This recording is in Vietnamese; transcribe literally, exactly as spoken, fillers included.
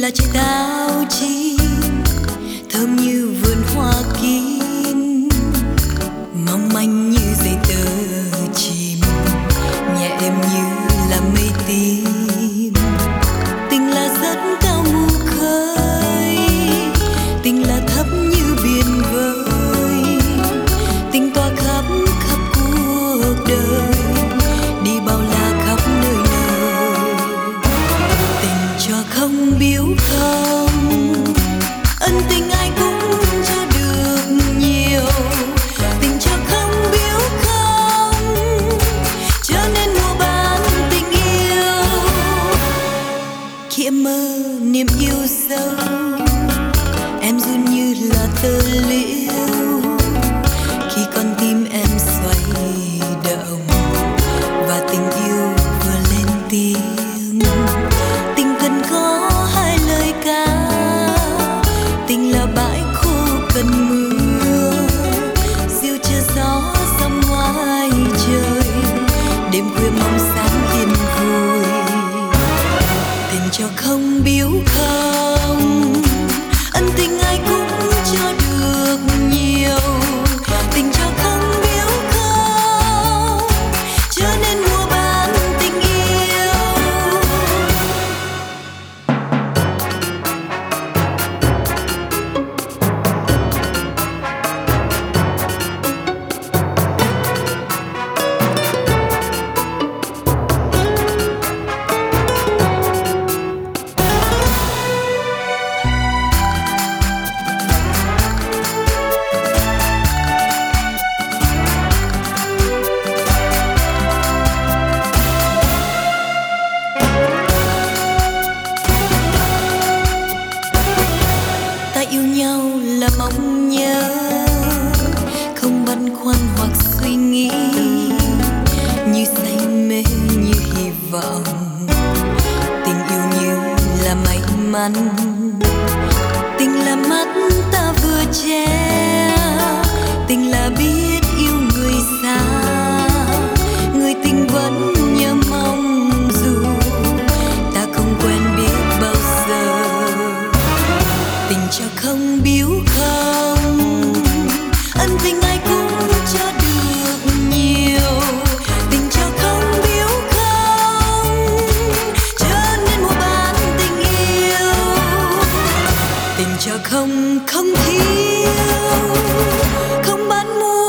là trái táo chín thơm như vườn hoa kín, mong manh như dây tơ chìm, nhẹ êm như là mây tím. Tình là rất cao mu khơi, tình là thấp như biển vơi, tình tỏa khắp khắp cuộc đời, đi bao la khắp nơi nơi. Tình cho không biếu không, ân tình ai cũng cho được nhiều. Tình cho không biếu không, cho nên mua bán tình yêu. Khi em mơ niềm yêu sâu, em run như là tơ liễu. Khi con tim em xoay động và tình yêu vừa lên tiếng. Tình cần có hai lời ca, tình là bãi khô cần mưa, diêu chờ gió sông ngoài trời, đêm khuya mong sáng yên vui. Tình cho không biếu không, ân tình ai cũng cho được nhiều. Tình cho không biếu không, cho nên mua bán tình yêu. Ta yêu nhau là mong nhớ, không băn khoăn hoặc suy nghĩ, như say mê như hy vọng. Tình yêu như là may mắn, tình là mắt ta vừa che, tình là biết yêu người xa, người tình vẫn nhớ mong dù ta không quen biết bao giờ. Tình cho không biếu không, ân tình ai cũng cho được nhiều. Tình cho không biếu không, cho nên mua bán tình yêu. Tình cho không không thiếu, không bán mua